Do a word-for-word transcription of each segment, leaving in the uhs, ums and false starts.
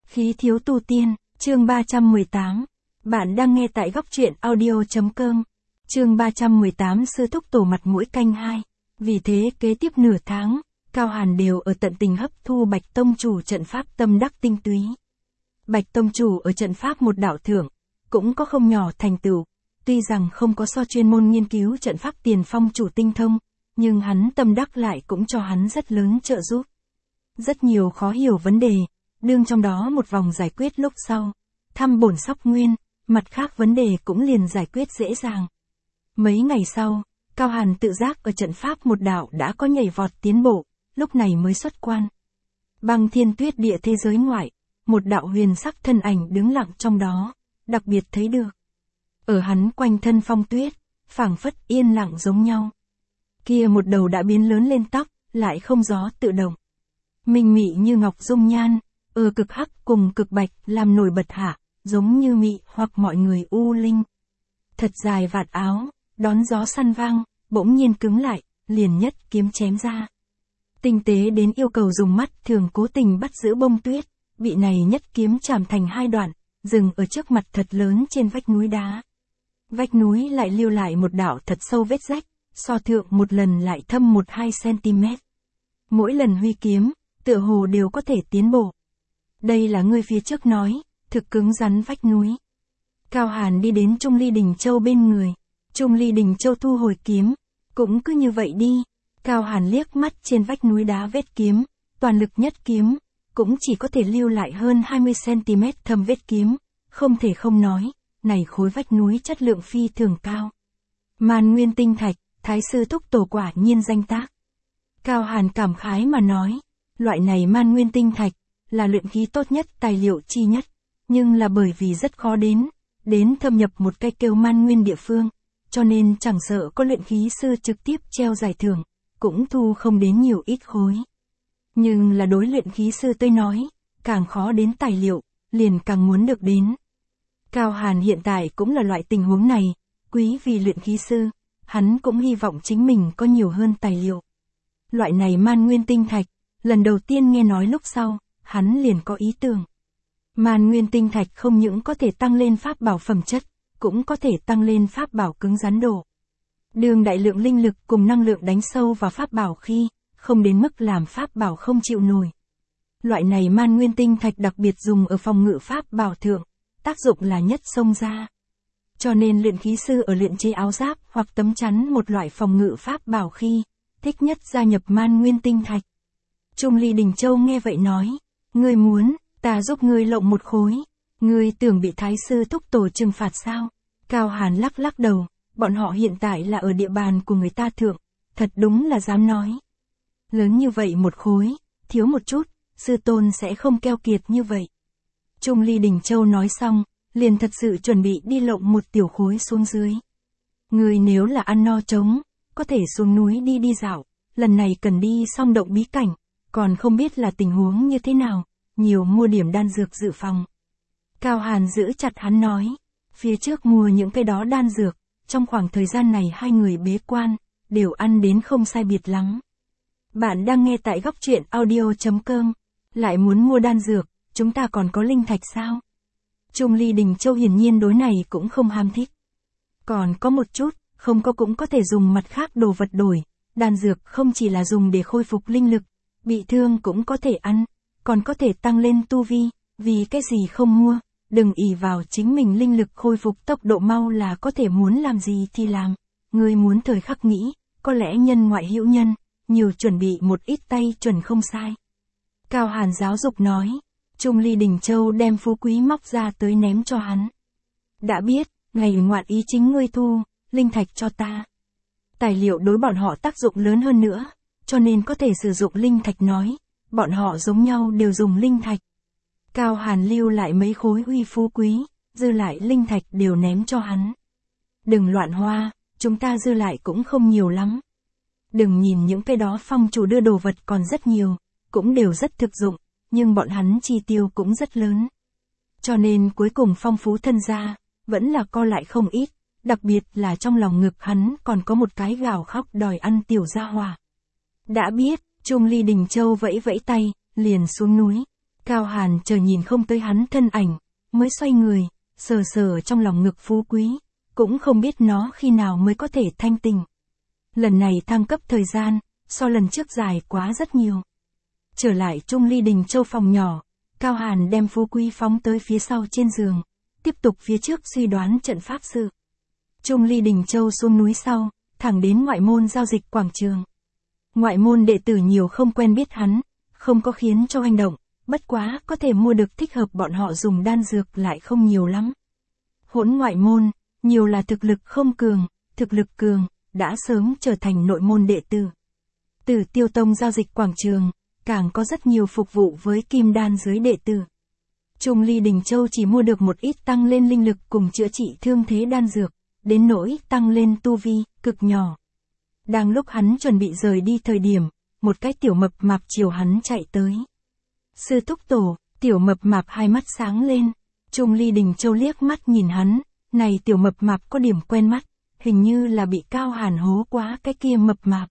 Khí thiếu tu tiên, chương ba trăm mười tám. Bạn đang nghe tại góc truyện audio.com. Chương ba trăm mười tám Sư thúc tổ mặt mũi canh hai. Vì thế kế tiếp nửa tháng, Cao Hàn đều ở tận tình hấp thu Bạch Tông Chủ trận pháp tâm đắc tinh túy. Bạch Tông Chủ ở trận pháp một đạo thượng, cũng có không nhỏ thành tựu. Tuy rằng không có so chuyên môn nghiên cứu trận pháp tiền phong chủ tinh thông, nhưng hắn tâm đắc lại cũng cho hắn rất lớn trợ giúp. Rất nhiều khó hiểu vấn đề, đương trong đó một vòng giải quyết lúc sau, thăm bổn sóc nguyên, mặt khác vấn đề cũng liền giải quyết dễ dàng. Mấy ngày sau, Cao Hàn tự giác ở trận pháp một đạo đã có nhảy vọt tiến bộ, lúc này mới xuất quan. Băng thiên tuyết địa thế giới ngoại, một đạo huyền sắc thân ảnh đứng lặng trong đó, đặc biệt thấy được. Ở hắn quanh thân phong tuyết, phảng phất yên lặng giống nhau. Kia một đầu đã biến lớn lên tóc, lại không gió tự động. Minh mị như ngọc dung nhan, ở cực hắc cùng cực bạch làm nổi bật hạ, giống như mị hoặc mọi người u linh. Thật dài vạt áo, đón gió săn vang, bỗng nhiên cứng lại, liền nhất kiếm chém ra. Tinh tế đến yêu cầu dùng mắt thường cố tình bắt giữ bông tuyết, bị này nhất kiếm chạm thành hai đoạn, dừng ở trước mặt thật lớn trên vách núi đá. Vách núi lại lưu lại một đạo thật sâu vết rách, so thượng một lần lại thâm một hai centimet. Mỗi lần huy kiếm, tựa hồ đều có thể tiến bộ. Đây là ngươi phía trước nói, thực cứng rắn vách núi. Cao Hàn đi đến Trung Ly Đình Châu bên người. Trung Ly Đình Châu thu hồi kiếm, cũng cứ như vậy đi. Cao Hàn liếc mắt trên vách núi đá vết kiếm, toàn lực nhất kiếm, cũng chỉ có thể lưu lại hơn hai mươi centimet thâm vết kiếm, không thể không nói, này khối vách núi chất lượng phi thường cao. Man nguyên tinh thạch, Thái sư thúc tổ quả nhiên danh tác. Cao Hàn cảm khái mà nói, loại này man nguyên tinh thạch, là luyện khí tốt nhất tài liệu chi nhất, nhưng là bởi vì rất khó đến, đến thâm nhập một cái kêu man nguyên địa phương, cho nên chẳng sợ có luyện khí sư trực tiếp treo giải thưởng, cũng thu không đến nhiều ít khối. Nhưng là đối luyện khí sư tôi nói, càng khó đến tài liệu, liền càng muốn được đến. Cao Hàn hiện tại cũng là loại tình huống này, quý vì luyện khí sư, hắn cũng hy vọng chính mình có nhiều hơn tài liệu. Loại này man nguyên tinh thạch, lần đầu tiên nghe nói lúc sau, hắn liền có ý tưởng. Man nguyên tinh thạch không những có thể tăng lên pháp bảo phẩm chất, cũng có thể tăng lên pháp bảo cứng rắn độ. Đường đại lượng linh lực cùng năng lượng đánh sâu vào pháp bảo khi, không đến mức làm pháp bảo không chịu nổi. Loại này man nguyên tinh thạch đặc biệt dùng ở phòng ngự pháp bảo thượng, tác dụng là nhất xông ra. Cho nên luyện khí sư ở luyện chế áo giáp hoặc tấm chắn một loại phòng ngự pháp bảo khi, thích nhất gia nhập man nguyên tinh thạch. Trung Ly Đình Châu nghe vậy nói, ngươi muốn, ta giúp ngươi lộng một khối, ngươi tưởng bị Thái sư thúc tổ trừng phạt sao? Cao Hàn lắc lắc đầu, bọn họ hiện tại là ở địa bàn của người ta thượng, thật đúng là dám nói. Lớn như vậy một khối, thiếu một chút, sư tôn sẽ không keo kiệt như vậy. Trung Ly Đình Châu nói xong, liền thật sự chuẩn bị đi lộng một tiểu khối xuống dưới. Ngươi nếu là ăn no trống, có thể xuống núi đi đi dạo, lần này cần đi xong động bí cảnh, còn không biết là tình huống như thế nào, nhiều mua điểm đan dược dự phòng. Cao Hàn giữ chặt hắn nói, phía trước mua những cái đó đan dược, trong khoảng thời gian này hai người bế quan, đều ăn đến không sai biệt lắm. Bạn đang nghe tại góc truyện audio.com, lại muốn mua đan dược, chúng ta còn có linh thạch sao? Trung Ly Đình Châu hiển nhiên đối này cũng không ham thích. Còn có một chút, không có cũng có thể dùng mặt khác đồ vật đổi, đan dược không chỉ là dùng để khôi phục linh lực, bị thương cũng có thể ăn, còn có thể tăng lên tu vi, vì cái gì không mua, đừng ỷ vào chính mình linh lực khôi phục tốc độ mau là có thể muốn làm gì thì làm, ngươi muốn thời khắc nghĩ, có lẽ nhân ngoại hữu nhân, nhiều chuẩn bị một ít tay chuẩn không sai. Cao Hàn giáo dục nói, Trung Ly Đình Châu đem phú quý móc ra tới ném cho hắn. Đã biết, ngày ngoạn ý chính ngươi thu, linh thạch cho ta. Tài liệu đối bọn họ tác dụng lớn hơn nữa, cho nên có thể sử dụng linh thạch nói, bọn họ giống nhau đều dùng linh thạch. Cao Hàn lưu lại mấy khối uy phú quý, dư lại linh thạch đều ném cho hắn. Đừng loạn hoa, chúng ta dư lại cũng không nhiều lắm. Đừng nhìn những cái đó phong chủ đưa đồ vật còn rất nhiều, cũng đều rất thực dụng, nhưng bọn hắn chi tiêu cũng rất lớn. Cho nên cuối cùng phong phú thân gia, vẫn là co lại không ít, đặc biệt là trong lòng ngực hắn còn có một cái gào khóc đòi ăn tiểu gia hỏa. Đã biết, Trung Ly Đình Châu vẫy vẫy tay, liền xuống núi. Cao Hàn chờ nhìn không tới hắn thân ảnh, mới xoay người, sờ sờ trong lòng ngực Phú Quý, cũng không biết nó khi nào mới có thể thanh tình. Lần này thăng cấp thời gian, so lần trước dài quá rất nhiều. Trở lại Trung Ly Đình Châu phòng nhỏ, Cao Hàn đem Phú Quý phóng tới phía sau trên giường, tiếp tục phía trước suy đoán trận pháp sự. Trung Ly Đình Châu xuống núi sau, thẳng đến ngoại môn giao dịch quảng trường. Ngoại môn đệ tử nhiều không quen biết hắn, không có khiến cho hành động, bất quá có thể mua được thích hợp bọn họ dùng đan dược lại không nhiều lắm. Hỗn ngoại môn, nhiều là thực lực không cường, thực lực cường, đã sớm trở thành nội môn đệ tử. Từ Tiêu Tông giao dịch quảng trường, càng có rất nhiều phục vụ với kim đan giới đệ tử. Trung Ly Đình Châu chỉ mua được một ít tăng lên linh lực cùng chữa trị thương thế đan dược, đến nỗi tăng lên tu vi, cực nhỏ. Đang lúc hắn chuẩn bị rời đi thời điểm, một cái tiểu mập mạp chiều hắn chạy tới. Sư thúc tổ, tiểu mập mạp hai mắt sáng lên, Trung Ly Đình Châu liếc mắt nhìn hắn, này tiểu mập mạp có điểm quen mắt, hình như là bị Cao Hàn hố quá cái kia mập mạp.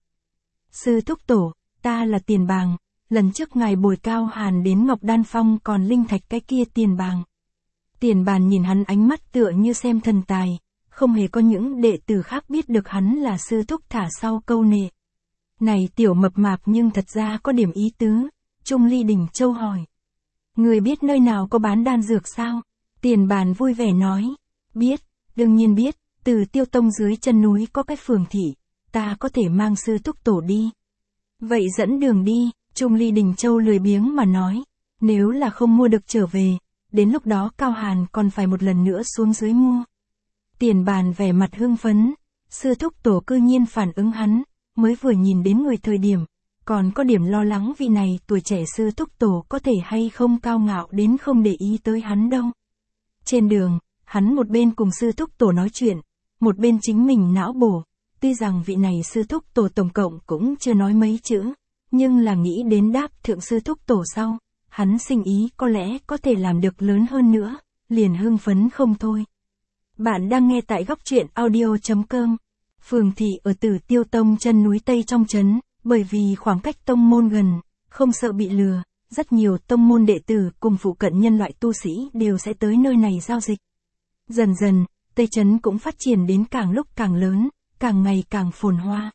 Sư thúc tổ, ta là Tiền Bàng, lần trước ngài bồi Cao Hàn đến Ngọc Đan Phong còn linh thạch cái kia Tiền Bàng. Tiền Bàng nhìn hắn ánh mắt tựa như xem thần tài, không hề có những đệ tử khác biết được hắn là sư thúc thả sau câu nệ. Này tiểu mập mạp nhưng thật ra có điểm ý tứ, Trung Ly Đình Châu hỏi. Người biết nơi nào có bán đan dược sao? Tiền Bàng vui vẻ nói. Biết, đương nhiên biết, từ Tiêu Tông dưới chân núi có cái phường thị, ta có thể mang sư thúc tổ đi. Vậy dẫn đường đi, Trung Ly Đình Châu lười biếng mà nói. Nếu là không mua được trở về, đến lúc đó Cao Hàn còn phải một lần nữa xuống dưới mua. Tiền Bàng vẻ mặt hưng phấn, sư thúc tổ cư nhiên phản ứng hắn, mới vừa nhìn đến người thời điểm, còn có điểm lo lắng vì này tuổi trẻ sư thúc tổ có thể hay không cao ngạo đến không để ý tới hắn đâu. Trên đường, hắn một bên cùng sư thúc tổ nói chuyện, một bên chính mình não bổ, tuy rằng vị này sư thúc tổ tổng cộng cũng chưa nói mấy chữ, nhưng là nghĩ đến đáp thượng sư thúc tổ sau, hắn sinh ý có lẽ có thể làm được lớn hơn nữa, liền hưng phấn không thôi. Bạn đang nghe tại góc truyện audio chấm com. Phường thị ở Tử Tiêu Tông chân núi Tây trong trấn, bởi vì khoảng cách tông môn gần, không sợ bị lừa, rất nhiều tông môn đệ tử cùng phụ cận nhân loại tu sĩ đều sẽ tới nơi này giao dịch. Dần dần, Tây trấn cũng phát triển đến càng lúc càng lớn, càng ngày càng phồn hoa.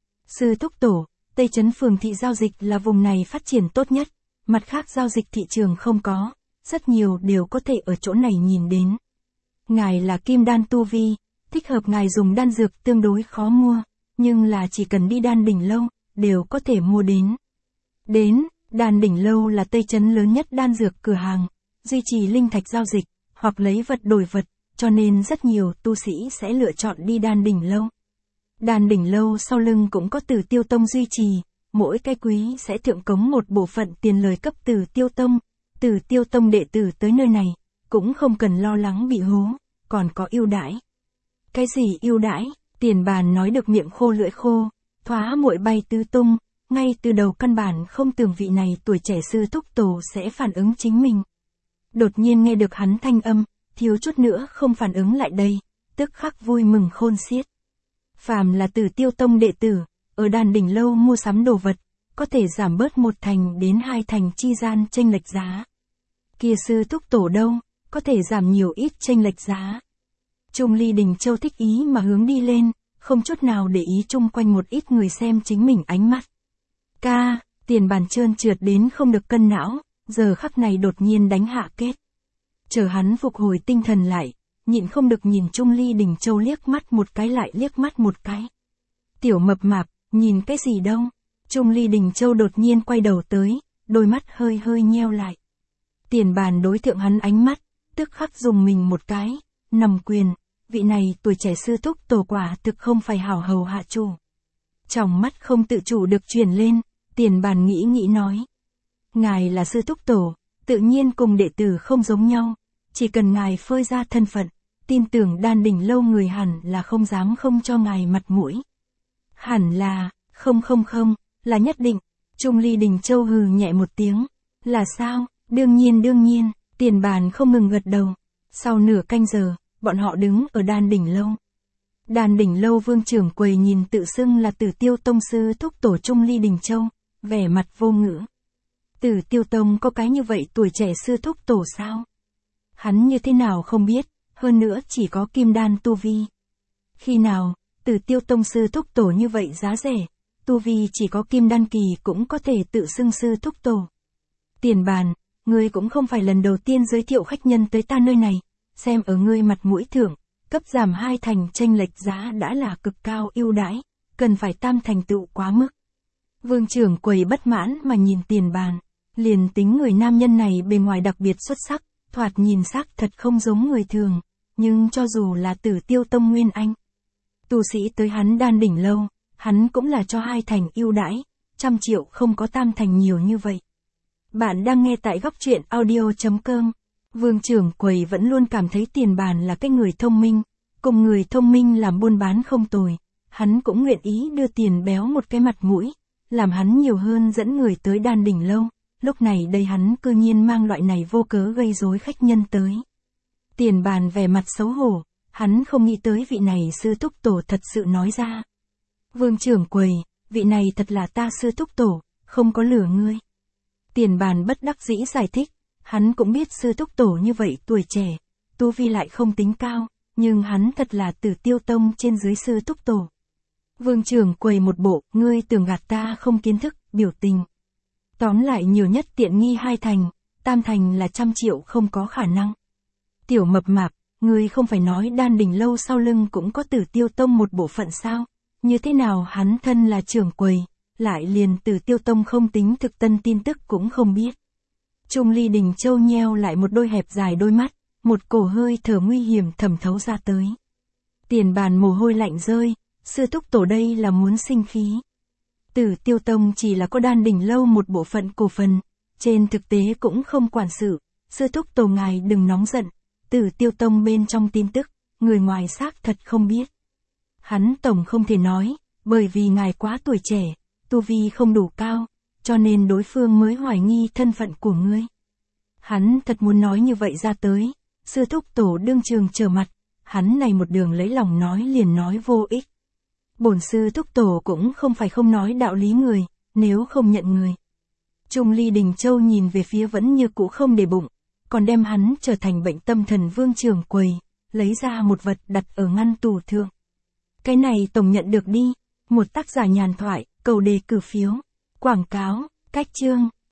Sư thúc tổ, Tây trấn phường thị giao dịch là vùng này phát triển tốt nhất, mặt khác giao dịch thị trường không có, rất nhiều đều có thể ở chỗ này nhìn đến. Ngài là kim đan tu vi, thích hợp ngài dùng đan dược tương đối khó mua, nhưng là chỉ cần đi đan đỉnh lâu, đều có thể mua đến. Đến, đan đỉnh lâu là Tây trấn lớn nhất đan dược cửa hàng, duy trì linh thạch giao dịch, hoặc lấy vật đổi vật, cho nên rất nhiều tu sĩ sẽ lựa chọn đi đan đỉnh lâu. Đan đỉnh lâu sau lưng cũng có Tử Tiêu Tông duy trì, mỗi cái quý sẽ thượng cống một bộ phận tiền lời cấp Tử Tiêu Tông, Tử Tiêu Tông đệ tử tới nơi này, cũng không cần lo lắng bị hố, còn có ưu đãi. Cái gì ưu đãi? Tiền Bàng nói được miệng khô lưỡi khô, thoá muội bay tứ tung, ngay từ đầu căn bản không tưởng vị này tuổi trẻ sư thúc tổ sẽ phản ứng chính mình. Đột nhiên nghe được hắn thanh âm, thiếu chút nữa không phản ứng lại đây, tức khắc vui mừng khôn xiết. Phàm là Tử Tiêu Tông đệ tử, ở đan đỉnh lâu mua sắm đồ vật, có thể giảm bớt một thành đến hai thành chi gian chênh lệch giá. Kia sư thúc tổ đâu, có thể giảm nhiều ít chênh lệch giá. Trung Ly Đình Châu thích ý mà hướng đi lên, không chút nào để ý chung quanh một ít người xem chính mình ánh mắt. Ca, Tiền Bàng trơn trượt đến không được cân não, giờ khắc này đột nhiên đánh hạ kết. Chờ hắn phục hồi tinh thần lại, nhịn không được nhìn Trung Ly Đình Châu liếc mắt một cái lại liếc mắt một cái. Tiểu mập mạp, nhìn cái gì đâu? Trung Ly Đình Châu đột nhiên quay đầu tới, đôi mắt hơi hơi nheo lại. Tiền Bàng đối thượng hắn ánh mắt, tức khắc dùng mình một cái, nằm quyền, vị này tuổi trẻ sư thúc tổ quả thực không phải hảo hầu hạ chủ. Trong mắt không tự chủ được chuyển lên, Tiền Bàng nghĩ nghĩ nói. Ngài là sư thúc tổ, tự nhiên cùng đệ tử không giống nhau, chỉ cần ngài phơi ra thân phận, tin tưởng đan đỉnh lâu người hẳn là không dám không cho ngài mặt mũi. Hẳn là, không không không, là nhất định. Trung Ly Đình Châu hừ nhẹ một tiếng. Là sao? Đương nhiên đương nhiên, Tiền Bàng không ngừng gật đầu. Sau nửa canh giờ, bọn họ đứng ở đan đỉnh lâu. Đan đỉnh lâu vương trưởng quầy nhìn tự xưng là Tử Tiêu Tông sư thúc tổ Trung Ly Đình Châu, vẻ mặt vô ngữ. Tử Tiêu Tông có cái như vậy tuổi trẻ sư thúc tổ sao? Hắn như thế nào không biết, hơn nữa chỉ có kim đan tu vi. Khi nào, Tử Tiêu Tông sư thúc tổ như vậy giá rẻ, tu vi chỉ có kim đan kỳ cũng có thể tự xưng sư thúc tổ. Tiền Bàn, ngươi cũng không phải lần đầu tiên giới thiệu khách nhân tới ta nơi này, xem ở ngươi mặt mũi thưởng, cấp giảm hai thành chênh lệch giá đã là cực cao ưu đãi, cần phải tam thành tựu quá mức. Vương trưởng quầy bất mãn mà nhìn Tiền Bàn, liền tính người nam nhân này bề ngoài đặc biệt xuất sắc, thoạt nhìn xác thật không giống người thường, nhưng cho dù là Tử Tiêu Tông nguyên anh, tu sĩ tới hắn đan đỉnh lâu, hắn cũng là cho hai thành ưu đãi, trăm triệu không có tam thành nhiều như vậy. Bạn đang nghe tại góc truyện audio.com. Vương trưởng quầy vẫn luôn cảm thấy Tiền Bàn là cái người thông minh, cùng người thông minh làm buôn bán không tồi, hắn cũng nguyện ý đưa Tiền Béo một cái mặt mũi, làm hắn nhiều hơn dẫn người tới đan đỉnh lâu, lúc này đây hắn cư nhiên mang loại này vô cớ gây rối khách nhân tới. Tiền Bàn vẻ mặt xấu hổ, hắn không nghĩ tới vị này sư thúc tổ thật sự nói ra. Vương trưởng quầy, vị này thật là ta sư thúc tổ, không có lừa ngươi. Tiền Bàn bất đắc dĩ giải thích, hắn cũng biết sư thúc tổ như vậy tuổi trẻ, tu vi lại không tính cao, nhưng hắn thật là Tử Tiêu Tông trên dưới sư thúc tổ. Vương trưởng quầy một bộ, ngươi tưởng gạt ta không kiến thức, biểu tình. Tóm lại nhiều nhất tiện nghi hai thành, tam thành là trăm triệu không có khả năng. Tiểu mập mạp, ngươi không phải nói đan đỉnh lâu sau lưng cũng có Tử Tiêu Tông một bộ phận sao? Như thế nào hắn thân là trưởng quầy, lại liền Tử Tiêu Tông không tính thực tân tin tức cũng không biết. Trung Ly Đình Châu nheo lại một đôi hẹp dài đôi mắt, một cổ hơi thở nguy hiểm thẩm thấu ra tới. Tiền Bàn mồ hôi lạnh rơi, sư thúc tổ đây là muốn sinh khí. Tử Tiêu Tông chỉ là có đan đỉnh lâu một bộ phận cổ phần, trên thực tế cũng không quản sự, sư thúc tổ ngài đừng nóng giận, Tử Tiêu Tông bên trong tin tức, người ngoài xác thật không biết. Hắn tổng không thể nói, bởi vì ngài quá tuổi trẻ, tu vi không đủ cao, cho nên đối phương mới hoài nghi thân phận của ngươi. Hắn thật muốn nói như vậy ra tới, sư thúc tổ đương trường trở mặt, hắn này một đường lấy lòng nói liền nói vô ích. Bổn sư thúc tổ cũng không phải không nói đạo lý người, nếu không nhận người. Trung Ly Đình Châu nhìn về phía vẫn như cũ không để bụng, còn đem hắn trở thành bệnh tâm thần vương trưởng quầy, lấy ra một vật đặt ở ngăn tủ thượng. Cái này tổng nhận được đi, một tác giả nhàn thoại, cầu đề cử phiếu, quảng cáo, cách chương.